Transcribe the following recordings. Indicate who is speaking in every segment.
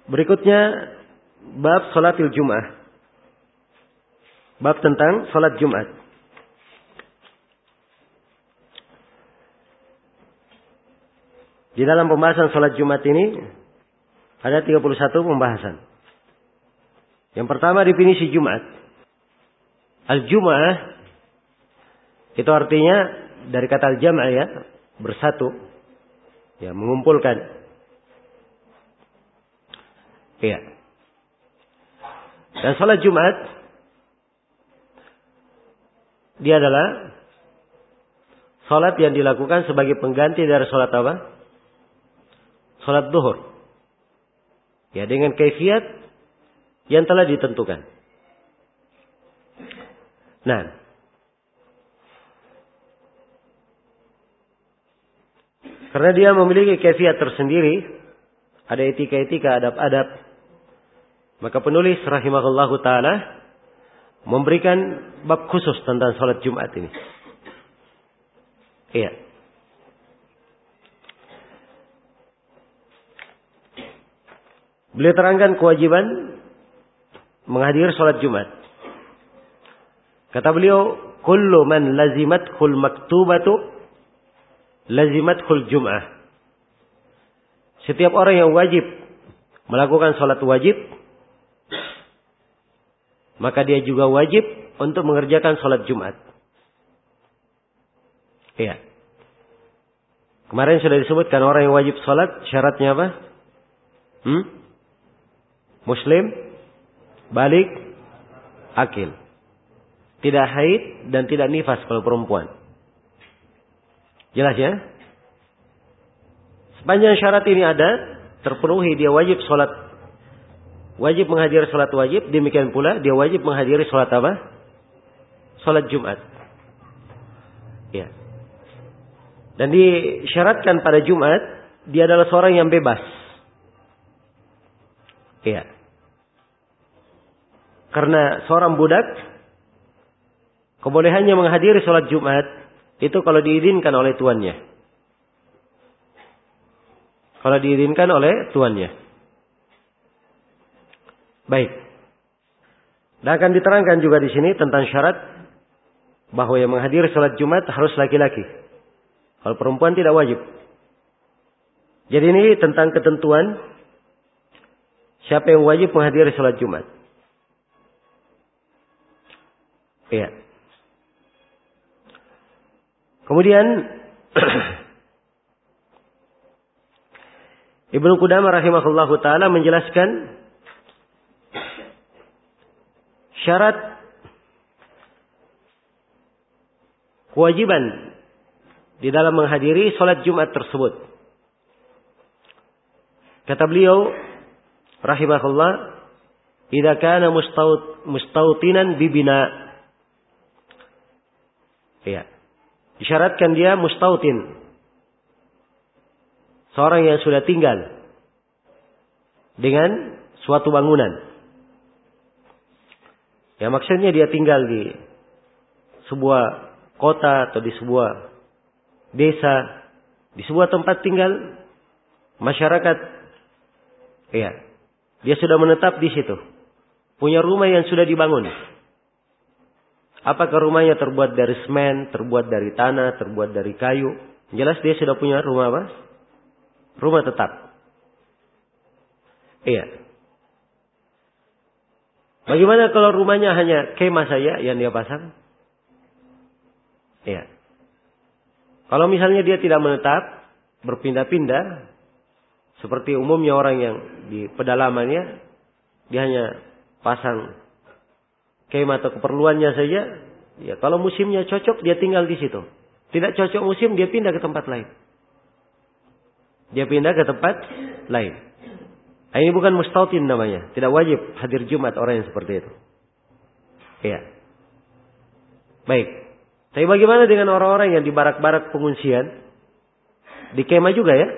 Speaker 1: Berikutnya bab salatil Jum'ah. Bab tentang salat Jumat. Di dalam pembahasan salat Jumat ini ada 31 pembahasan. Yang pertama definisi Jumat. Al-Jum'ah itu artinya dari kata al-jam' ya, bersatu. Ya, mengumpulkan. Iya. Dan salat Jumat dia adalah salat yang dilakukan sebagai pengganti dari salat apa? Salat zuhur. Ya, dengan kaifiat yang telah ditentukan. Nah, karena dia memiliki kaifiat tersendiri, ada etika-etika, adab-adab, maka penulis rahimahullahu ta'ala memberikan bab khusus tentang salat Jumat ini. Iya. Beliau terangkan kewajiban menghadiri salat Jumat. Kata beliau, kullu man lazimathul maktubatu lazimathul Jum'ah. Setiap orang yang wajib melakukan salat wajib, maka dia juga wajib untuk mengerjakan salat Jumat. Iya. Kemarin sudah disebutkan orang yang wajib salat syaratnya apa? Muslim, balik, akil. Tidak haid dan tidak nifas kalau perempuan. Jelas ya? Sepanjang syarat ini ada, terpenuhi, dia wajib salat, wajib menghadiri salat wajib. Demikian pula dia wajib menghadiri salat apa? Salat Jumat. Ya. Dan disyaratkan pada Jumat dia adalah seorang yang bebas. Ya. Karena seorang budak kebolehannya menghadiri salat Jumat itu kalau diizinkan oleh tuannya. Kalau diizinkan oleh tuannya. Baik. Dan akan diterangkan juga di sini tentang syarat bahwa yang menghadiri salat Jumat harus laki-laki. Kalau perempuan tidak wajib. Jadi ini tentang ketentuan siapa yang wajib menghadiri salat Jumat. Iya. Kemudian Ibnu Qudamah rahimahullahu taala menjelaskan syarat kewajiban di dalam menghadiri salat Jumat tersebut. Kata beliau rahimahullah, "Idza kana mustautinan bibina." Ya. Disyaratkan dia mustautin. Seorang yang sudah tinggal dengan suatu bangunan. Ya, maksudnya dia tinggal di sebuah kota atau di sebuah desa, di sebuah tempat tinggal masyarakat. Ya, dia sudah menetap di situ. Punya rumah yang sudah dibangun. Apakah rumahnya terbuat dari semen, terbuat dari tanah, terbuat dari kayu? Jelas dia sudah punya rumah apa? Rumah tetap. Iya. Bagaimana kalau rumahnya hanya kemah saja yang dia pasang? Iya. Kalau misalnya dia tidak menetap, berpindah-pindah, seperti umumnya orang yang di pedalamannya, dia hanya pasang kemah atau keperluannya saja. Ya, kalau musimnya cocok, dia tinggal di situ. Tidak cocok musim, dia pindah ke tempat lain. Dia pindah ke tempat lain. Nah, ini bukan mustautin namanya. Tidak wajib hadir Jumat orang yang seperti itu. Iya. Baik. Tapi bagaimana dengan orang-orang yang di barak-barak pengungsian? Di kemah juga ya.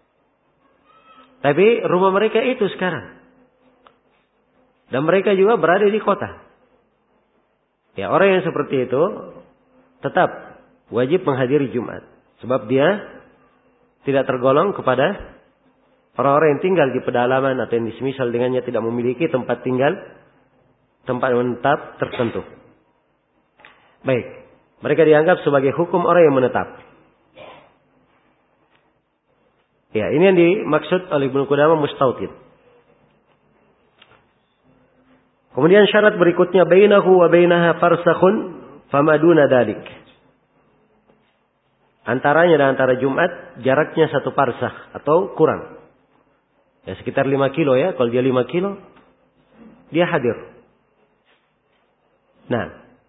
Speaker 1: Tapi rumah mereka itu sekarang. Dan mereka juga berada di kota. Ya, orang yang seperti itu tetap wajib menghadiri Jumat. Sebab dia tidak tergolong kepada orang-orang yang tinggal di pedalaman atau yang semisal dengannya tidak memiliki tempat tinggal, tempat menetap tertentu. Baik, mereka dianggap sebagai hukum orang yang menetap. Ya, ini yang dimaksud oleh Ibnu Qudamah mustautin. Kemudian syarat berikutnya, bainahu wa bainaha farsakhun famaduna dalik. Antaranya dan antara Jumat jaraknya 1 parsakh atau kurang. Ya sekitar 5 kilo ya. Kalau dia 5 kilo, dia hadir. Nah.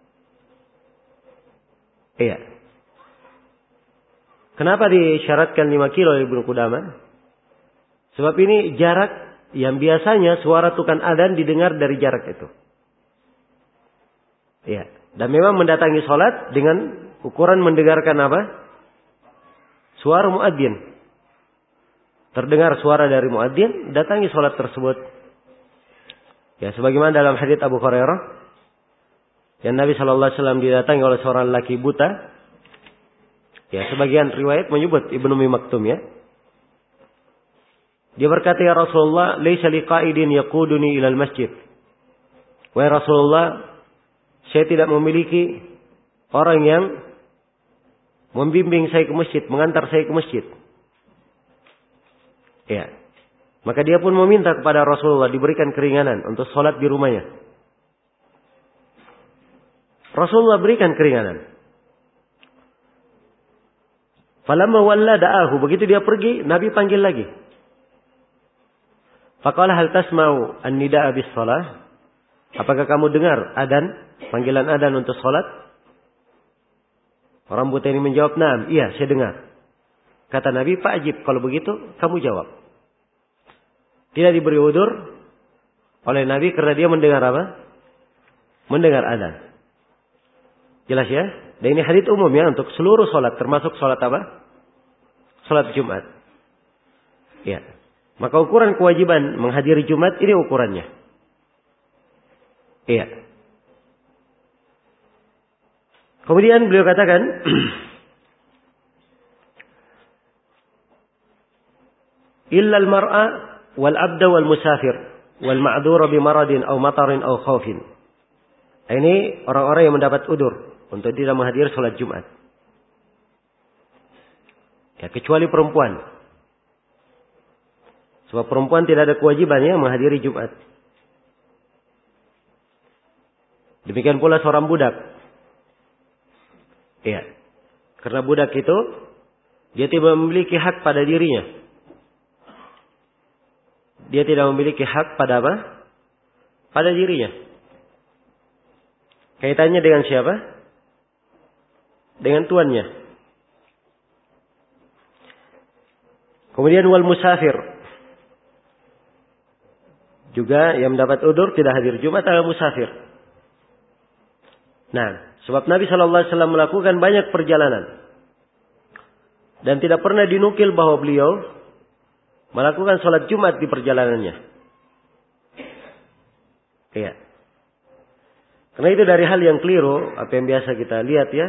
Speaker 1: Iya. Kenapa disyaratkan 5 kilo oleh Ibnu Qudamah? Sebab ini jarak yang biasanya suara tukang adzan didengar dari jarak itu. Ya. Dan memang mendatangi sholat dengan ukuran mendengarkan apa? Suara muadzin. Terdengar suara dari muadzin, datangi sholat tersebut. Ya, sebagaimana dalam hadits Abu Hurairah, yang Nabi Shallallahu Alaihi Wasallam didatangi oleh seorang laki buta. Ya, sebagian riwayat menyebut Ibnu Ummi Maktum ya. Dia berkata, ya Rasulullah, laisa liqa'idin yaquduni ilal masjid. Wahai Rasulullah, saya tidak memiliki orang yang membimbing saya ke masjid, mengantar saya ke masjid. Ya. Maka dia pun meminta kepada Rasulullah diberikan keringanan untuk sholat di rumahnya. Rasulullah berikan keringanan. Falamma walla da'ahu, begitu dia pergi, Nabi panggil lagi. Faqala hal tasma'u an-nida'a bis shalah? Apakah kamu dengar adzan, panggilan adzan untuk salat? Orang buta ini menjawab, "Naam, iya, saya dengar." Kata Nabi, "Fa'ajib, kalau begitu kamu jawab." Tidak diberi udzur oleh Nabi karena dia mendengar apa? Mendengar adzan. Jelas ya? Dan ini hadits umum ya untuk seluruh salat, termasuk salat apa? Salat Jumat. Ya. Maka ukuran kewajiban menghadiri Jumat ini ukurannya. Iya. Kemudian beliau katakan, illa al-mar'a wal 'abda wal musafir wal ma'dzura bi maradin aw matarin aw khaufin. Ini orang-orang yang mendapat udzur untuk tidak menghadiri salat Jumat. Ya, kecuali perempuan. Sebab perempuan tidak ada kewajibannya menghadiri Jumat. Demikian pula seorang budak. Iya. Karena budak itu dia tidak memiliki hak pada dirinya. Dia tidak memiliki hak pada apa? Pada dirinya. Kaitannya dengan siapa? Dengan tuannya. Kemudian wal musafir. Juga yang mendapat udzur tidak hadir Jumat adalah musafir. Nah, sebab Nabi Shallallahu Alaihi Wasallam melakukan banyak perjalanan dan tidak pernah dinukil bahwa beliau melakukan sholat Jumat di perjalanannya. Iya. Karena itu dari hal yang keliru, apa yang biasa kita lihat ya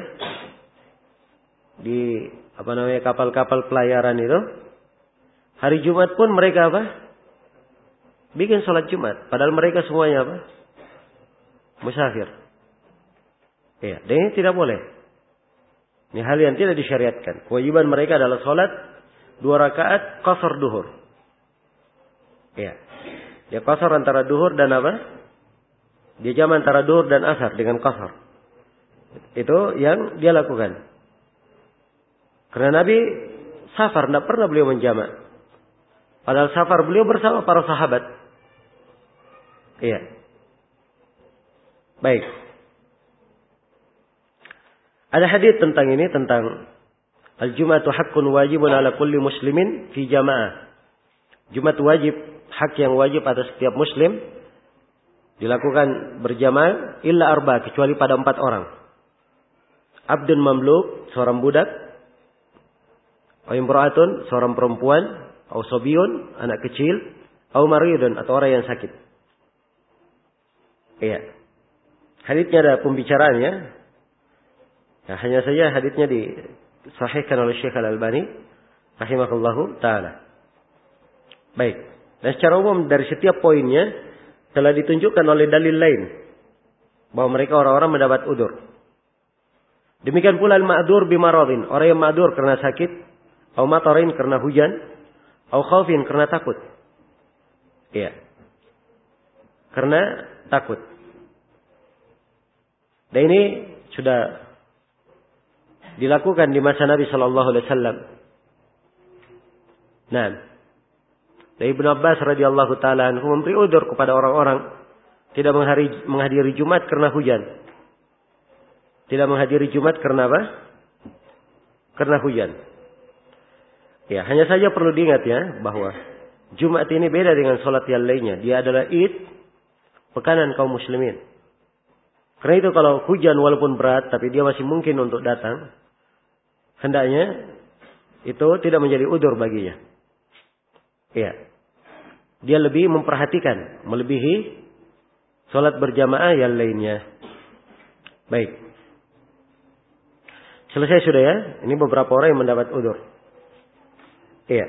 Speaker 1: di kapal-kapal pelayaran itu, hari Jumat pun mereka apa? Bikin sholat Jumat. Padahal mereka semuanya apa? Musafir. Ya, dan ini tidak boleh. Ini hal yang tidak disyariatkan. Kewajiban mereka adalah sholat 2 rakaat qasar duhur. Ya. Dia qasar antara duhur dan apa? Dia jam antara duhur dan asar dengan qasar. Itu yang dia lakukan. Karena Nabi safar, tidak pernah beliau menjamak. Padahal safar beliau bersama para sahabat. Iya. Baik. Ada hadis tentang ini, tentang al-Jum'atu haqqun wajibun ala kulli muslimin fi jamaah. Jumat wajib, hak yang wajib atas setiap muslim dilakukan berjamaah illa 4, kecuali pada 4 orang. Abdun mamluk, seorang budak. Wa imra'atun, seorang perempuan. Au sobiyun, anak kecil. Au maridun, atau orang yang sakit. Iya. Haditsnya ada pembicaraannya. Ya, hanya saja haditsnya disahihkan oleh Syekh Al-Albani rahimahullahu taala. Baik. Dan secara umum dari setiap poinnya telah ditunjukkan oleh dalil lain bahwa mereka orang-orang mendapat udur. Demikian pula al-ma'dur bimaradin, orang yang ma'dur karena sakit, atau matarin karena hujan, atau khaufin karena takut. Iya. Karena takut. Dan ini sudah dilakukan di masa Nabi sallallahu alaihi wasallam. Nah, dari Ibnu Abbas radhiyallahu taala anhu memberi udzur kepada orang-orang tidak menghadiri Jumat karena hujan. Tidak menghadiri Jumat karena apa? Karena hujan. Ya, hanya saja perlu diingat ya bahwa Jumat ini beda dengan salat yang lainnya. Dia adalah Id pekanan kaum muslimin. Karena itu kalau hujan walaupun berat tapi dia masih mungkin untuk datang, hendaknya itu tidak menjadi udzur baginya. Iya. Dia lebih memperhatikan, melebihi salat berjamaah yang lainnya. Baik. Selesai sudah ya. Ini beberapa orang yang mendapat udzur. Iya.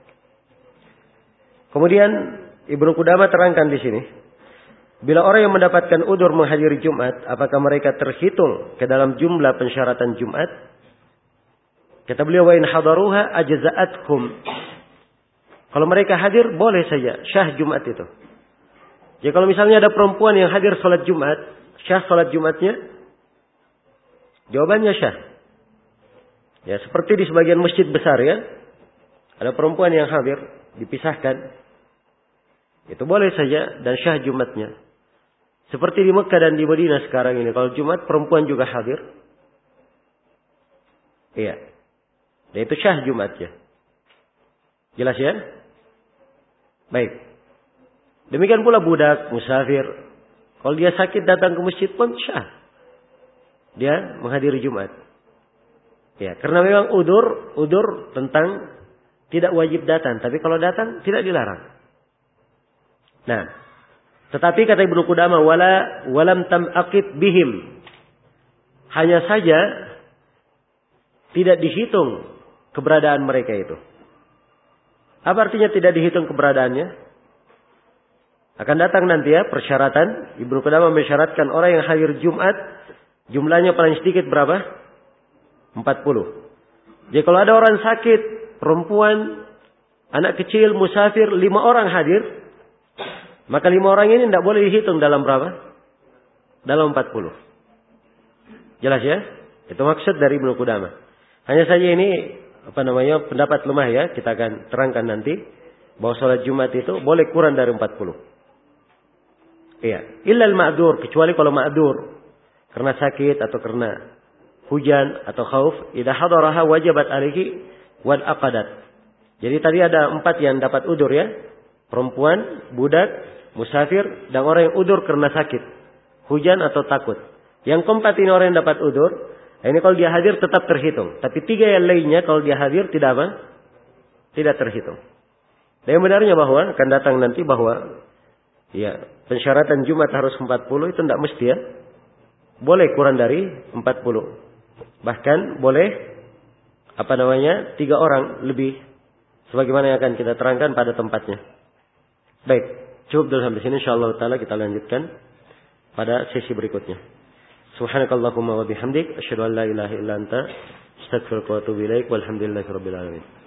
Speaker 1: Kemudian Ibnu Qudamah terangkan di sini. Bila orang yang mendapatkan udzur menghadiri Jumat, apakah mereka terhitung ke dalam jumlah pensyaratan Jumat? Kata beliau, wa in hadaruha ajza'atkum. Kalau mereka hadir, boleh saja syah Jumat itu. Jadi kalau misalnya ada perempuan yang hadir salat Jumat, syah salat Jumatnya? Jawabannya syah. Ya, seperti di sebagian masjid besar ya. Ada perempuan yang hadir, dipisahkan. Itu boleh saja dan syah Jumatnya. Seperti di Mekah dan di Madinah sekarang ini. Kalau Jumat perempuan juga hadir. Iya. Dan itu syah Jumatnya. Jelas ya? Baik. Demikian pula budak, musafir. Kalau dia sakit datang ke masjid pun syah. Dia menghadiri Jumat. Ya, karena memang udur tentang tidak wajib datang. Tapi kalau datang tidak dilarang. Nah. Tetapi kata Ibnu Qudamah walam tam'aqid bihim. Hanya saja tidak dihitung keberadaan mereka itu. Apa artinya tidak dihitung keberadaannya? Akan datang nanti ya persyaratan. Ibnu Qudamah mensyaratkan orang yang hadir Jumat jumlahnya paling sedikit berapa? 40. Jadi kalau ada orang sakit, perempuan, anak kecil, musafir, 5 orang hadir, maka 5 orang ini tidak boleh dihitung dalam berapa? Dalam 40. Jelas ya? Itu maksud dari Ibnu Qudamah. Hanya saja ini pendapat lemah ya. Kita akan terangkan nanti bahwa salat Jumat itu boleh kurang dari 40. Iya. Illa al-ma'dur, kecuali kalau ma'dur karena sakit atau karena hujan atau khauf, idza hadaraha wajabat alaihi wal aqadat. Jadi tadi ada 4 yang dapat udur ya. Perempuan, budak, musafir, dan orang yang udur karena sakit, hujan atau takut. Yang keempat ini orang yang dapat udur. Ini kalau dia hadir tetap terhitung. Tapi 3 yang lainnya kalau dia hadir tidak apa? Tidak terhitung. Dan yang benarnya bahwa akan datang nanti bahwa ya pensyaratan Jumat harus 40 itu tidak mesti ya. Boleh kurang dari 40. Bahkan boleh 3 orang lebih. Sebagaimana yang akan kita terangkan pada tempatnya. Baik, cukup dulu sampai sini. InsyaAllah ta'ala kita lanjutkan pada sesi berikutnya. Subhanakallahumma wa bihamdik. Asyhadu an la ilaha illa anta. Astaghfiruka wa atubu ilaik. Walhamdulillahi rabbil alamin.